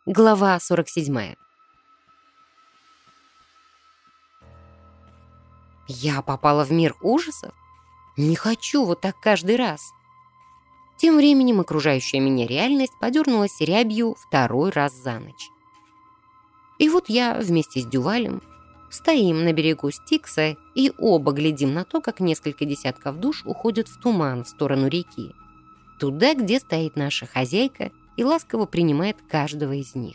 Глава 47. Я попала в мир ужасов? Не хочу вот так каждый раз. Тем временем окружающая меня реальность подернулась рябью второй раз за ночь. И вот я вместе с Дювалем стоим на берегу Стикса и оба глядим на то, как несколько десятков душ уходят в туман в сторону реки. Туда, где стоит наша хозяйка и ласково принимает каждого из них.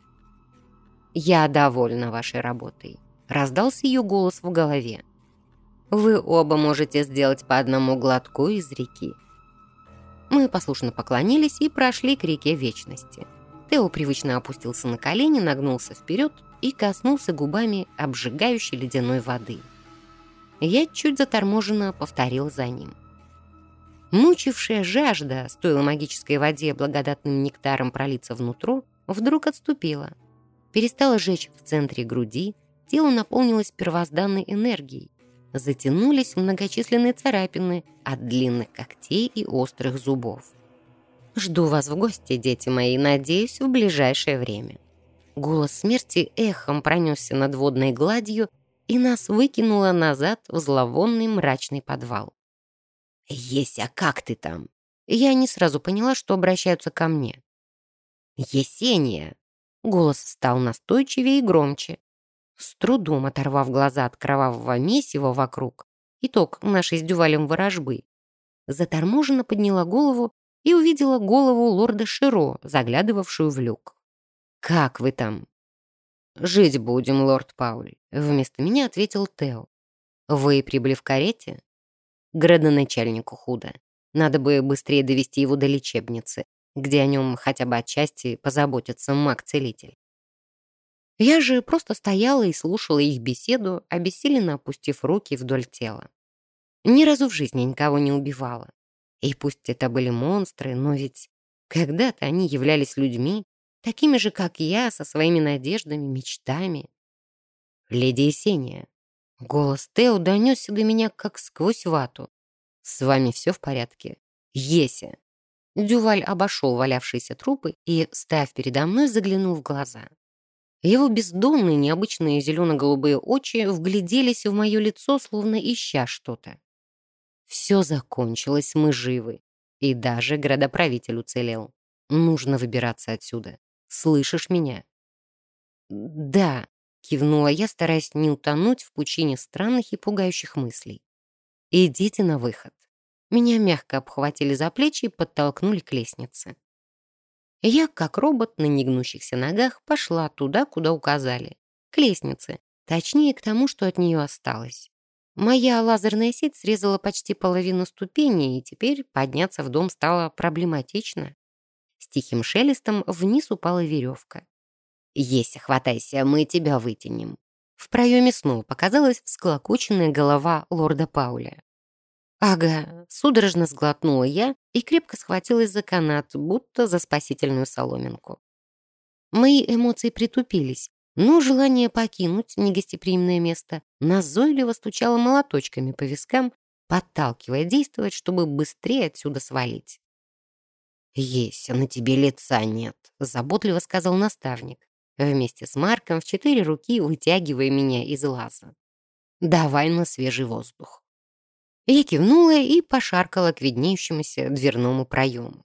«Я довольна вашей работой», — раздался ее голос в голове. «Вы оба можете сделать по одному глотку из реки». Мы послушно поклонились и прошли к реке Вечности. Тео привычно опустился на колени, нагнулся вперед и коснулся губами обжигающей ледяной воды. Я чуть заторможенно повторил за ним. Мучившая жажда, стоило магической воде благодатным нектаром пролиться внутрь, вдруг отступила. Перестала жечь в центре груди, тело наполнилось первозданной энергией. Затянулись многочисленные царапины от длинных когтей и острых зубов. «Жду вас в гости, дети мои, надеюсь, в ближайшее время». Голос смерти эхом пронесся над водной гладью и нас выкинуло назад в зловонный мрачный подвал. «Еся, как ты там?» Я не сразу поняла, что обращаются ко мне. «Есения!» Голос стал настойчивее и громче. С трудом оторвав глаза от кровавого месива вокруг, итог нашей с Дювалем ворожбы, заторможенно подняла голову и увидела голову лорда Широ, заглядывавшую в люк. «Как вы там?» «Жить будем, лорд Пауль», — вместо меня ответил Тео. «Вы прибыли в карете?» «Градоначальнику худо. Надо бы быстрее довести его до лечебницы, где о нем хотя бы отчасти позаботится маг-целитель». Я же просто стояла и слушала их беседу, обессиленно опустив руки вдоль тела. Ни разу в жизни никого не убивала. И пусть это были монстры, но ведь когда-то они являлись людьми, такими же, как я, со своими надеждами, мечтами. «Леди Есения». Голос Тео донесся до меня, как сквозь вату. «С вами все в порядке?» «Еся». Дюваль обошел валявшиеся трупы и, став передо мной, заглянул в глаза. Его бездонные, необычные зелено-голубые очи вгляделись в мое лицо, словно ища что-то. Все закончилось, мы живы. И даже градоправитель уцелел. Нужно выбираться отсюда. Слышишь меня? «Да», — кивнула я, стараясь не утонуть в пучине странных и пугающих мыслей. «Идите на выход». Меня мягко обхватили за плечи и подтолкнули к лестнице. Я, как робот на негнущихся ногах, пошла туда, куда указали. К лестнице, точнее, к тому, что от нее осталось. Моя лазерная сеть срезала почти половину ступеней, и теперь подняться в дом стало проблематично. С тихим шелестом вниз упала веревка. «Еся, хватайся, мы тебя вытянем». В проеме снова показалась всклокоченная голова лорда Пауля. «Ага», — судорожно сглотнула я и крепко схватилась за канат, будто за спасительную соломинку. Мои эмоции притупились, но желание покинуть негостеприимное место назойливо стучало молоточками по вискам, подталкивая действовать, чтобы быстрее отсюда свалить. «Еся, на тебе лица нет», — заботливо сказал наставник, вместе с Марком в 4 руки вытягивая меня из лаза. «Давай на свежий воздух». Я кивнула и пошаркала к виднеющемуся дверному проему.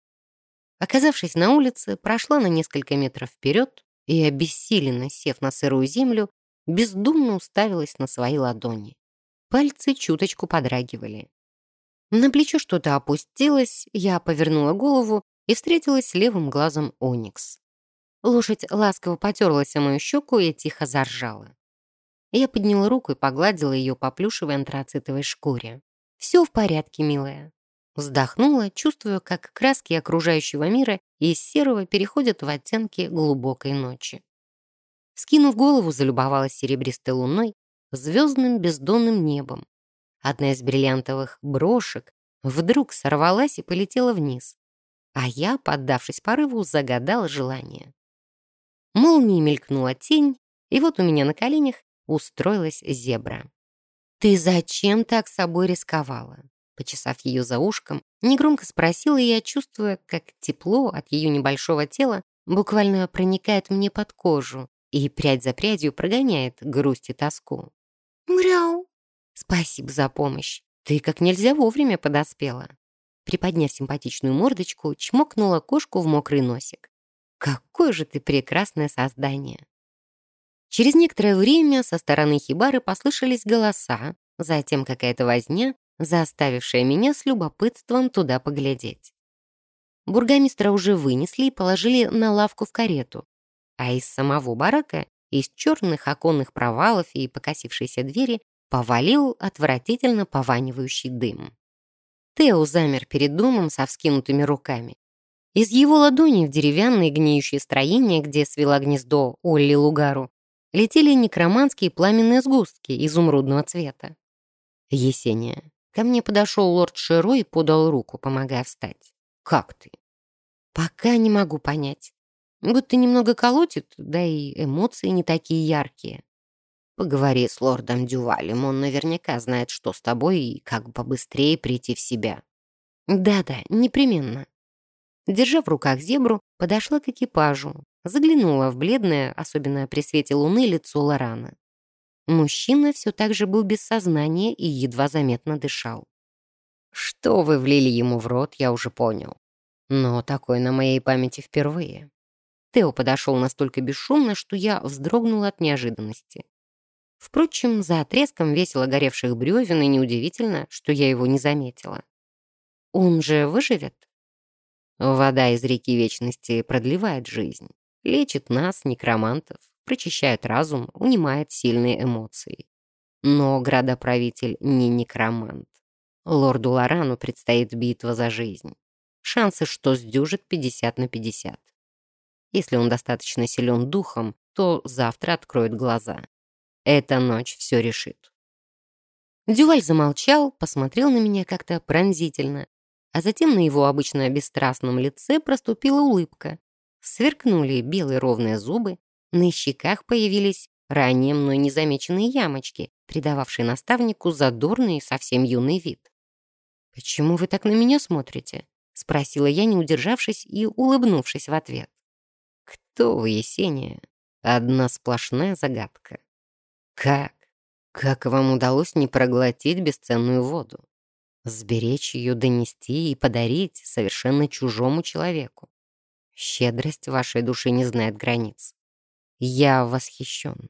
Оказавшись на улице, прошла на несколько метров вперед и, обессиленно сев на сырую землю, бездумно уставилась на свои ладони. Пальцы чуточку подрагивали. На плечо что-то опустилось, я повернула голову и встретилась с левым глазом Оникс. Лошадь ласково потерлась о мою щеку и тихо заржала. Я подняла руку и погладила ее по плюшевой антрацитовой шкуре. «Все в порядке, милая». Вздохнула, чувствуя, как краски окружающего мира из серого переходят в оттенки глубокой ночи. Скинув голову, залюбовалась серебристой луной, звездным бездонным небом. Одна из бриллиантовых брошек вдруг сорвалась и полетела вниз, а я, поддавшись порыву, загадала желание. Молнией мелькнула тень, и вот у меня на коленях устроилась зебра. «Ты зачем так собой рисковала?» Почесав ее за ушком, негромко спросила я, чувствуя, как тепло от ее небольшого тела буквально проникает мне под кожу и прядь за прядью прогоняет грусть и тоску. «Мряу!» «Спасибо за помощь. Ты как нельзя вовремя подоспела». Приподняв симпатичную мордочку, чмокнула кошку в мокрый носик. «Какое же ты прекрасное создание!» Через некоторое время со стороны хибары послышались голоса, затем какая-то возня, заставившая меня с любопытством туда поглядеть. Бургомистра уже вынесли и положили на лавку в карету, а из самого барака, из черных оконных провалов и покосившейся двери повалил отвратительно пованивающий дым. Тео замер перед домом со вскинутыми руками. Из его ладони в деревянное гниющее строение, где свела гнездо Олли Лугару, летели некроманские пламенные сгустки изумрудного цвета. «Есения». Ко мне подошел лорд Широ и подал руку, помогая встать. «Как ты?» «Пока не могу понять. Будто немного колотит, да и эмоции не такие яркие». «Поговори с лордом Дювалем, он наверняка знает, что с тобой, и как побыстрее прийти в себя». «Да-да, непременно». Держа в руках зебру, подошла к экипажу, заглянула в бледное, особенно при свете луны, лицо Лорана. Мужчина все так же был без сознания и едва заметно дышал. Что вы влили ему в рот, я уже понял. Но такое на моей памяти впервые. Тео подошел настолько бесшумно, что я вздрогнула от неожиданности. Впрочем, за отрезком весело горевших бревен и неудивительно, что я его не заметила. Он же выживет? Вода из реки Вечности продлевает жизнь, лечит нас, некромантов, прочищает разум, унимает сильные эмоции. Но градоправитель не некромант. Лорду Лорану предстоит битва за жизнь. Шансы, что сдюжит 50/50. Если он достаточно силен духом, то завтра откроет глаза. Эта ночь все решит. Дюваль замолчал, посмотрел на меня как-то пронзительно, а затем на его обычно бесстрастном лице проступила улыбка. Сверкнули белые ровные зубы, на щеках появились ранее мной незамеченные ямочки, придававшие наставнику задорный и совсем юный вид. «Почему вы так на меня смотрите?» — спросила я, не удержавшись и улыбнувшись в ответ. «Кто вы, Есения? Одна сплошная загадка. Как? Как вам удалось не проглотить бесценную воду? Сберечь ее, донести и подарить совершенно чужому человеку? Щедрость вашей души не знает границ. Я восхищен.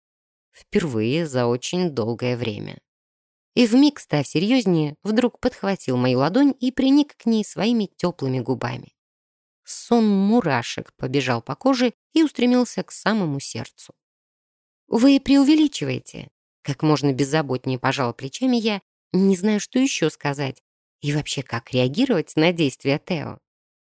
Впервые за очень долгое время». И вмиг, став серьезнее, вдруг подхватил мою ладонь и приник к ней своими теплыми губами. Сон мурашек побежал по коже и устремился к самому сердцу. «Вы преувеличиваете», — как можно беззаботнее пожала плечами я, не знаю, что еще сказать, и вообще как реагировать на действия Тео.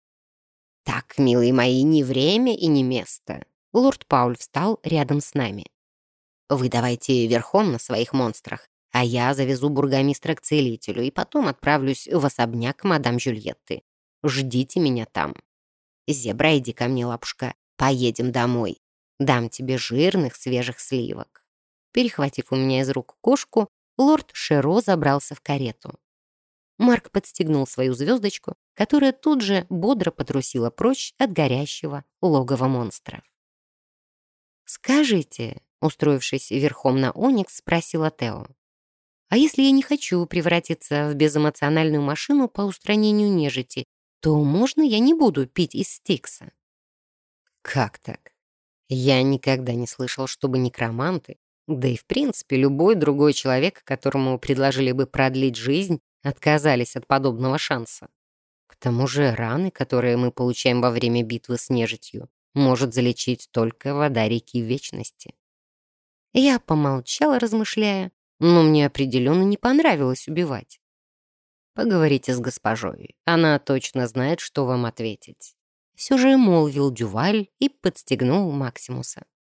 «Так, милые мои, не время и не место». Лорд Пауль встал рядом с нами. «Вы давайте верхом на своих монстрах, а я завезу бургомистра к целителю и потом отправлюсь в особняк мадам Жюльетты. Ждите меня там. Зебра, иди ко мне, лапушка, поедем домой. Дам тебе жирных свежих сливок». Перехватив у меня из рук кошку, лорд Широ забрался в карету. Марк подстегнул свою звездочку, которая тут же бодро потрусила прочь от горящего логова монстров. «Скажите», — устроившись верхом на Оникс, спросила Тео, «а если я не хочу превратиться в безэмоциональную машину по устранению нежити, то можно я не буду пить из Стикса?» «Как так? Я никогда не слышал, чтобы некроманты, да и в принципе любой другой человек, которому предложили бы продлить жизнь, отказались от подобного шанса. К тому же раны, которые мы получаем во время битвы с нежитью, может залечить только вода реки Вечности». Я помолчала, размышляя, но мне определенно не понравилось убивать. «Поговорите с госпожой, она точно знает, что вам ответить». Все же молвил Дюваль и подстегнул Максимуса.